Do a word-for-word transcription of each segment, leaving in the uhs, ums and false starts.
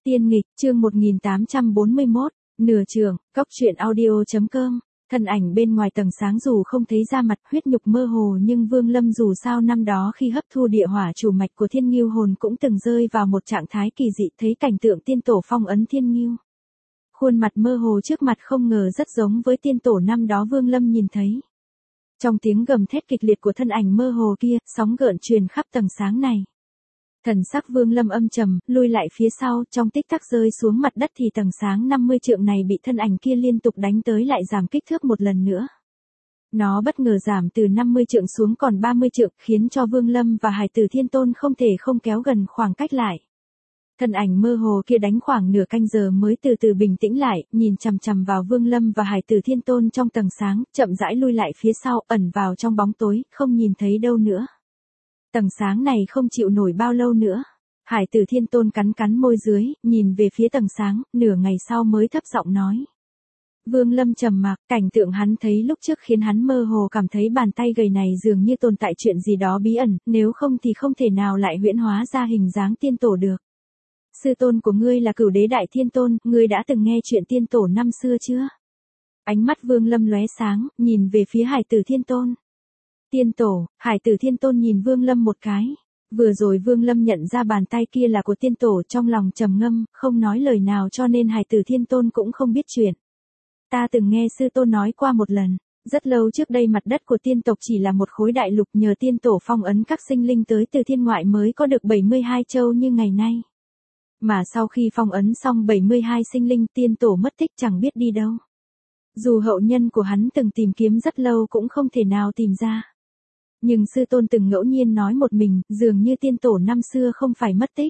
Tiên nghịch, chương một nghìn tám trăm bốn mươi mốt, nửa trường, cốc truyện audio.com. Thân ảnh bên ngoài tầng sáng dù không thấy ra mặt huyết nhục mơ hồ, nhưng Vương Lâm dù sao năm đó khi hấp thu địa hỏa chủ mạch của Thiên Ngưu hồn cũng từng rơi vào một trạng thái kỳ dị, thấy cảnh tượng tiên tổ phong ấn Thiên Ngưu. Khuôn mặt mơ hồ trước mặt không ngờ rất giống với tiên tổ năm đó Vương Lâm nhìn thấy. Trong tiếng gầm thét kịch liệt của thân ảnh mơ hồ kia, sóng gợn truyền khắp tầng sáng này. Thần sắc Vương Lâm âm trầm, lui lại phía sau, trong tích tắc rơi xuống mặt đất thì tầng sáng năm mươi trượng này bị thân ảnh kia liên tục đánh tới lại giảm kích thước một lần nữa. Nó bất ngờ giảm từ năm mươi trượng xuống còn ba mươi trượng, khiến cho Vương Lâm và Hải Tử Thiên Tôn không thể không kéo gần khoảng cách lại. Thân ảnh mơ hồ kia đánh khoảng nửa canh giờ mới từ từ bình tĩnh lại, nhìn chằm chằm vào Vương Lâm và Hải Tử Thiên Tôn trong tầng sáng, chậm rãi lui lại phía sau, ẩn vào trong bóng tối, không nhìn thấy đâu nữa. Tầng sáng này không chịu nổi bao lâu nữa. Hải Tử Thiên Tôn cắn cắn môi dưới, nhìn về phía tầng sáng, nửa ngày sau mới thấp giọng nói. Vương Lâm trầm mặc, cảnh tượng hắn thấy lúc trước khiến hắn mơ hồ cảm thấy bàn tay gầy này dường như tồn tại chuyện gì đó bí ẩn, nếu không thì không thể nào lại huyễn hóa ra hình dáng tiên tổ được. Sư tôn của ngươi là Cửu Đế Đại Thiên Tôn, ngươi đã từng nghe chuyện tiên tổ năm xưa chưa? Ánh mắt Vương Lâm lóe sáng, nhìn về phía Hải Tử Thiên Tôn. Tiên tổ, Hải Tử Thiên Tôn nhìn Vương Lâm một cái. Vừa rồi Vương Lâm nhận ra bàn tay kia là của tiên tổ, trong lòng trầm ngâm, không nói lời nào, cho nên Hải Tử Thiên Tôn cũng không biết chuyện. Ta từng nghe sư tôn nói qua một lần, rất lâu trước đây mặt đất của tiên tộc chỉ là một khối đại lục, nhờ tiên tổ phong ấn các sinh linh tới từ thiên ngoại mới có được bảy mươi hai châu như ngày nay. Mà sau khi phong ấn xong bảy mươi hai sinh linh, tiên tổ mất tích chẳng biết đi đâu. Dù hậu nhân của hắn từng tìm kiếm rất lâu cũng không thể nào tìm ra. Nhưng sư tôn từng ngẫu nhiên nói một mình, dường như tiên tổ năm xưa không phải mất tích.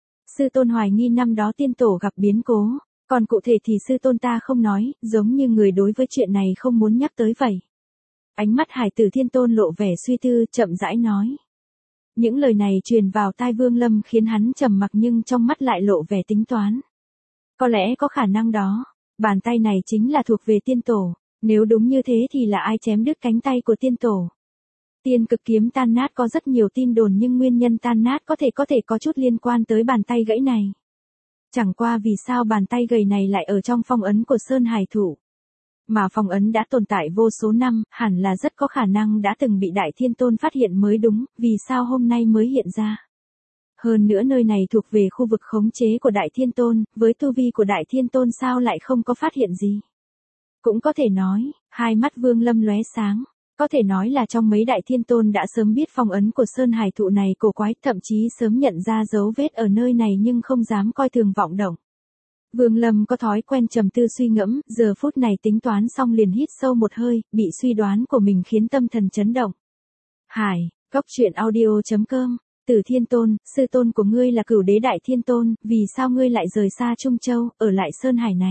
Sư tôn hoài nghi năm đó tiên tổ gặp biến cố, còn cụ thể thì sư tôn ta không nói, giống như người đối với chuyện này không muốn nhắc tới vậy. Ánh mắt Hải Tử Thiên Tôn lộ vẻ suy tư, chậm rãi nói. Những lời này truyền vào tai Vương Lâm khiến hắn trầm mặc, nhưng trong mắt lại lộ vẻ tính toán. Có lẽ có khả năng đó, bàn tay này chính là thuộc về tiên tổ, nếu đúng như thế thì là ai chém đứt cánh tay của tiên tổ? Tiên cực kiếm tan nát có rất nhiều tin đồn, nhưng nguyên nhân tan nát có thể có thể có chút liên quan tới bàn tay gãy này. Chẳng qua vì sao bàn tay gầy này lại ở trong phong ấn của Sơn Hải Thụ? Mà phong ấn đã tồn tại vô số năm, hẳn là rất có khả năng đã từng bị Đại Thiên Tôn phát hiện mới đúng, vì sao hôm nay mới hiện ra? Hơn nữa nơi này thuộc về khu vực khống chế của Đại Thiên Tôn, với tu vi của Đại Thiên Tôn sao lại không có phát hiện gì? Cũng có thể nói, hai mắt Vương Lâm lóe sáng. Có thể nói là trong mấy Đại Thiên Tôn đã sớm biết phong ấn của Sơn Hải Thụ này cổ quái, thậm chí sớm nhận ra dấu vết ở nơi này nhưng không dám coi thường vọng động. Vương Lâm có thói quen trầm tư suy ngẫm, giờ phút này tính toán xong liền hít sâu một hơi, bị suy đoán của mình khiến tâm thần chấn động. Hải, cốc truyện audio.com, Tử Thiên Tôn, sư tôn của ngươi là Cửu Đế Đại Thiên Tôn, vì sao ngươi lại rời xa Trung Châu, ở lại Sơn Hải này?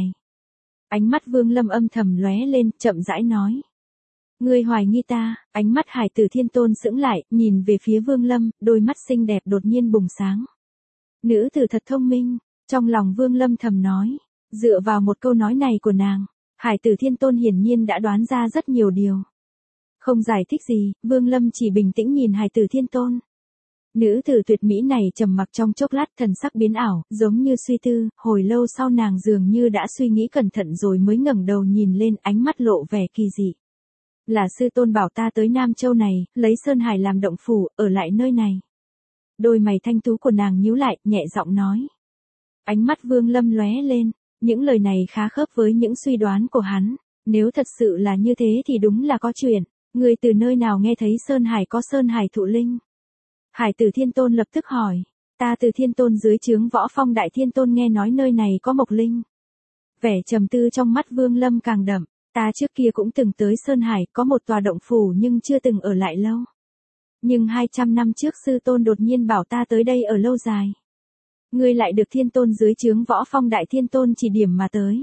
Ánh mắt Vương Lâm âm thầm lóe lên, chậm rãi nói. Ngươi hoài nghi ta? Ánh mắt Hải Tử Thiên Tôn sững lại, nhìn về phía Vương Lâm, đôi mắt xinh đẹp đột nhiên bùng sáng. Nữ tử thật thông minh, trong lòng Vương Lâm thầm nói. Dựa vào một câu nói này của nàng, Hải Tử Thiên Tôn hiển nhiên đã đoán ra rất nhiều điều. Không giải thích gì, Vương Lâm chỉ bình tĩnh nhìn Hải Tử Thiên Tôn. Nữ tử tuyệt mỹ này trầm mặc trong chốc lát, thần sắc biến ảo, giống như suy tư, hồi lâu sau nàng dường như đã suy nghĩ cẩn thận rồi mới ngẩng đầu nhìn lên, ánh mắt lộ vẻ kỳ dị. Là sư tôn bảo ta tới Nam Châu này, lấy Sơn Hải làm động phủ, ở lại nơi này. Đôi mày thanh tú của nàng nhíu lại, nhẹ giọng nói. Ánh mắt Vương Lâm lóe lên, những lời này khá khớp với những suy đoán của hắn. Nếu thật sự là như thế thì đúng là có chuyện. Người từ nơi nào nghe thấy Sơn Hải có Sơn Hải Thụ Linh? Hải Tử Thiên Tôn lập tức hỏi. Ta từ Thiên Tôn dưới trướng Võ Phong Đại Thiên Tôn nghe nói nơi này có Mộc Linh. Vẻ trầm tư trong mắt Vương Lâm càng đậm. Ta trước kia cũng từng tới Sơn Hải, có một tòa động phủ nhưng chưa từng ở lại lâu. Nhưng hai trăm năm trước sư tôn đột nhiên bảo ta tới đây ở lâu dài. Ngươi lại được Thiên Tôn dưới trướng Võ Phong Đại Thiên Tôn chỉ điểm mà tới.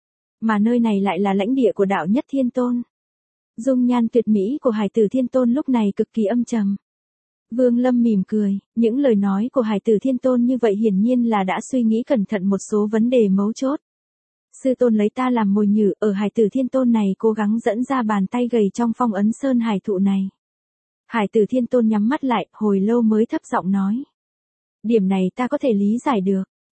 Mà nơi này lại là lãnh địa của đạo nhất Thiên Tôn. Dung nhan tuyệt mỹ của Hải Tử Thiên Tôn lúc này cực kỳ âm trầm. Vương Lâm mỉm cười, những lời nói của Hải Tử Thiên Tôn như vậy hiển nhiên là đã suy nghĩ cẩn thận một số vấn đề mấu chốt. Sư tôn lấy ta làm mồi nhử, ở Hải Tử Thiên Tôn này cố gắng dẫn ra bàn tay gầy trong phong ấn Sơn Hải Thụ này. Hải Tử Thiên Tôn nhắm mắt lại, hồi lâu mới thấp giọng nói. Điểm này ta có thể lý giải được.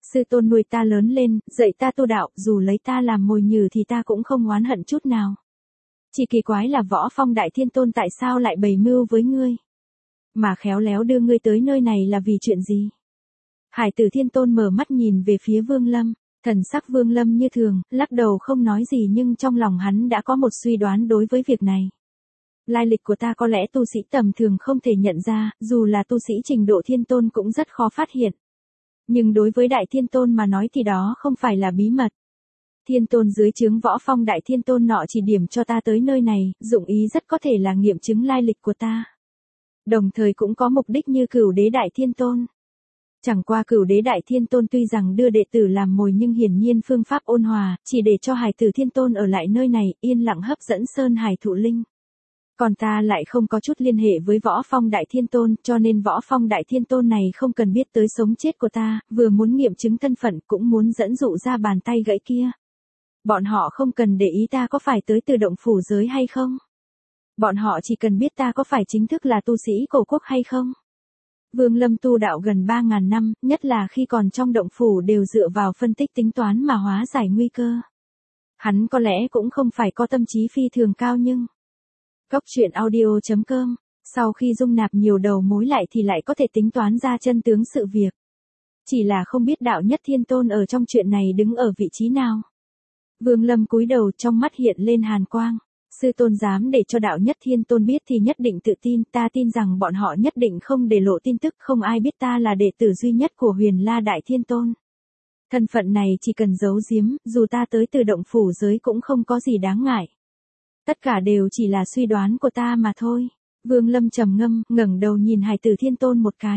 Sư tôn nuôi ta lớn lên, dạy ta tu đạo, dù lấy ta làm mồi nhử thì ta cũng không oán hận chút nào. Chỉ kỳ quái là Võ Phong Đại Thiên Tôn tại sao lại bày mưu với ngươi? Mà khéo léo đưa ngươi tới nơi này là vì chuyện gì? Hải Tử Thiên Tôn mở mắt nhìn về phía Vương Lâm, thần sắc Vương Lâm như thường, lắc đầu không nói gì nhưng trong lòng hắn đã có một suy đoán đối với việc này. Lai lịch của ta có lẽ tu sĩ tầm thường không thể nhận ra, dù là tu sĩ trình độ Thiên Tôn cũng rất khó phát hiện. Nhưng đối với Đại Thiên Tôn mà nói thì đó không phải là bí mật. Thiên Tôn dưới trướng Võ Phong Đại Thiên Tôn nọ chỉ điểm cho ta tới nơi này, dụng ý rất có thể là nghiệm chứng lai lịch của ta. Đồng thời cũng có mục đích như Cửu Đế Đại Thiên Tôn. Chẳng qua Cửu Đế Đại Thiên Tôn tuy rằng đưa đệ tử làm mồi nhưng hiển nhiên phương pháp ôn hòa, chỉ để cho Hải Tử Thiên Tôn ở lại nơi này, yên lặng hấp dẫn Sơn Hải Thụ Linh. Còn ta lại không có chút liên hệ với Võ Phong Đại Thiên Tôn, cho nên Võ Phong Đại Thiên Tôn này không cần biết tới sống chết của ta, vừa muốn nghiệm chứng thân phận cũng muốn dẫn dụ ra bàn tay gãy kia. Bọn họ không cần để ý ta có phải tới từ động phủ giới hay không. Bọn họ chỉ cần biết ta có phải chính thức là tu sĩ cổ quốc hay không. Vương Lâm tu đạo gần ba ngàn năm, nhất là khi còn trong động phủ đều dựa vào phân tích tính toán mà hóa giải nguy cơ. Hắn có lẽ cũng không phải có tâm trí phi thường cao nhưng... Cốc truyện audio chấm com, sau khi dung nạp nhiều đầu mối lại thì lại có thể tính toán ra chân tướng sự việc. Chỉ là không biết đạo nhất Thiên Tôn ở trong chuyện này đứng ở vị trí nào. Vương Lâm cúi đầu trong mắt hiện lên hàn quang. Sư tôn dám để cho đạo nhất Thiên Tôn biết thì nhất định tự tin, ta tin rằng bọn họ nhất định không để lộ tin tức, không ai biết ta là đệ tử duy nhất của Huyền La Đại Thiên Tôn. Thân phận này chỉ cần giấu giếm, dù ta tới từ động phủ giới cũng không có gì đáng ngại. Tất cả đều chỉ là suy đoán của ta mà thôi. Vương Lâm trầm ngâm, ngẩng đầu nhìn Hải Tử Thiên Tôn một cái.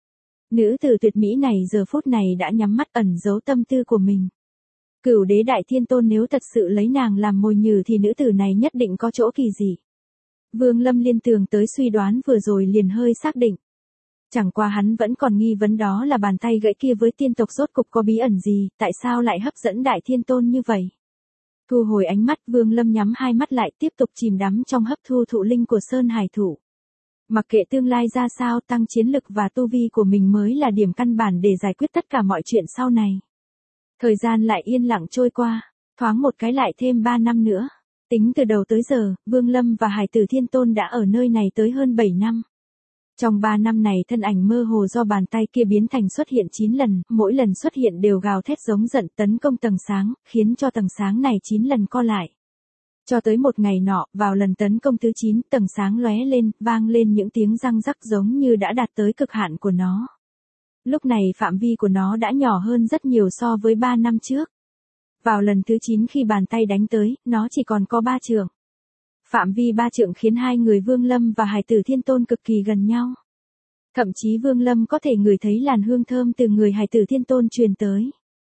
Nữ tử tuyệt mỹ này giờ phút này đã nhắm mắt ẩn giấu tâm tư của mình. Cửu Đế Đại Thiên Tôn nếu thật sự lấy nàng làm mồi nhử thì nữ tử này nhất định có chỗ kỳ dị. Vương Lâm liên tưởng tới suy đoán vừa rồi liền hơi xác định. Chẳng qua hắn vẫn còn nghi vấn đó là bàn tay gãy kia với tiên tộc rốt cục có bí ẩn gì, tại sao lại hấp dẫn Đại Thiên Tôn như vậy. Thu hồi ánh mắt, Vương Lâm nhắm hai mắt lại tiếp tục chìm đắm trong hấp thu thụ linh của Sơn Hải Thụ. Mặc kệ tương lai ra sao, tăng chiến lực và tu vi của mình mới là điểm căn bản để giải quyết tất cả mọi chuyện sau này. Thời gian lại yên lặng trôi qua, thoáng một cái lại thêm ba năm nữa. Tính từ đầu tới giờ, Vương Lâm và Hải Tử Thiên Tôn đã ở nơi này tới hơn bảy năm. Trong ba năm này thân ảnh mơ hồ do bàn tay kia biến thành xuất hiện chín lần, mỗi lần xuất hiện đều gào thét giống giận tấn công tầng sáng, khiến cho tầng sáng này chín lần co lại. Cho tới một ngày nọ, vào lần tấn công thứ chín, tầng sáng lóe lên, vang lên những tiếng răng rắc giống như đã đạt tới cực hạn của nó. Lúc này phạm vi của nó đã nhỏ hơn rất nhiều so với ba năm trước. Vào lần thứ chín khi bàn tay đánh tới, nó chỉ còn có ba trượng. Phạm vi ba trượng khiến hai người Vương Lâm và Hải Tử Thiên Tôn cực kỳ gần nhau. Thậm chí Vương Lâm có thể ngửi thấy làn hương thơm từ người Hải Tử Thiên Tôn truyền tới.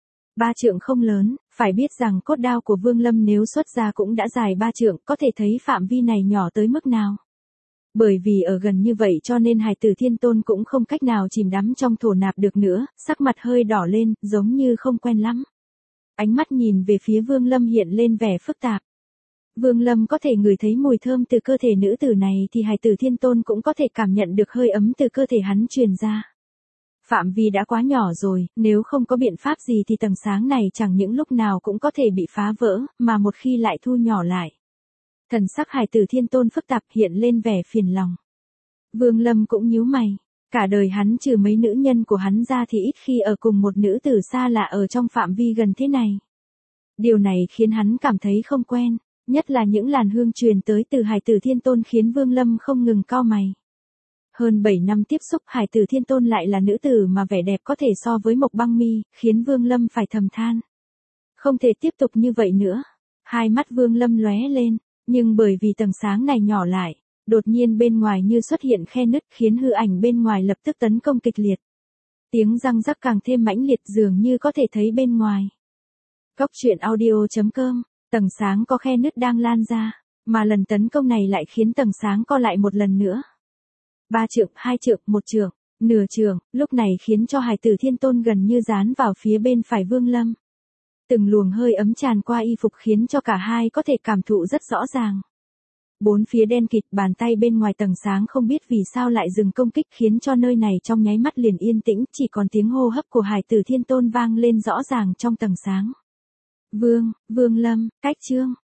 Ba trượng không lớn, phải biết rằng cốt đao của Vương Lâm nếu xuất ra cũng đã dài ba trượng, có thể thấy phạm vi này nhỏ tới mức nào. Bởi vì ở gần như vậy cho nên Hải Tử Thiên Tôn cũng không cách nào chìm đắm trong thổ nạp được nữa, sắc mặt hơi đỏ lên, giống như không quen lắm. Ánh mắt nhìn về phía Vương Lâm hiện lên vẻ phức tạp. Vương Lâm có thể ngửi thấy mùi thơm từ cơ thể nữ tử này thì Hải Tử Thiên Tôn cũng có thể cảm nhận được hơi ấm từ cơ thể hắn truyền ra. Phạm vi đã quá nhỏ rồi, nếu không có biện pháp gì thì tầng sáng này chẳng những lúc nào cũng có thể bị phá vỡ, mà một khi lại thu nhỏ lại. Thần sắc Hải Tử Thiên Tôn phức tạp hiện lên vẻ phiền lòng. Vương Lâm cũng nhíu mày. Cả đời hắn trừ mấy nữ nhân của hắn ra thì ít khi ở cùng một nữ tử xa lạ ở trong phạm vi gần thế này. Điều này khiến hắn cảm thấy không quen, nhất là những làn hương truyền tới từ Hải Tử Thiên Tôn khiến Vương Lâm không ngừng cau mày. Hơn bảy năm tiếp xúc Hải Tử Thiên Tôn lại là nữ tử mà vẻ đẹp có thể so với Mộc Băng Mi, khiến Vương Lâm phải thầm than. Không thể tiếp tục như vậy nữa. Hai mắt Vương Lâm lóe lên, nhưng bởi vì tầng sáng này nhỏ lại, đột nhiên bên ngoài như xuất hiện khe nứt khiến hư ảnh bên ngoài lập tức tấn công kịch liệt. Tiếng răng rắc càng thêm mãnh liệt dường như có thể thấy bên ngoài. Cốc truyện audio chấm com, tầng sáng có khe nứt đang lan ra, mà lần tấn công này lại khiến tầng sáng co lại một lần nữa. Ba trượng, hai trượng, một trượng, nửa trượng, lúc này khiến cho Hải Tử Thiên Tôn gần như dán vào phía bên phải Vương Lâm. Từng luồng hơi ấm tràn qua y phục khiến cho cả hai có thể cảm thụ rất rõ ràng. Bốn phía đen kịt, bàn tay bên ngoài tầng sáng không biết vì sao lại dừng công kích khiến cho nơi này trong nháy mắt liền yên tĩnh, chỉ còn tiếng hô hấp của Hải Tử Thiên Tôn vang lên rõ ràng trong tầng sáng. Vương, Vương Lâm, Cách Trương,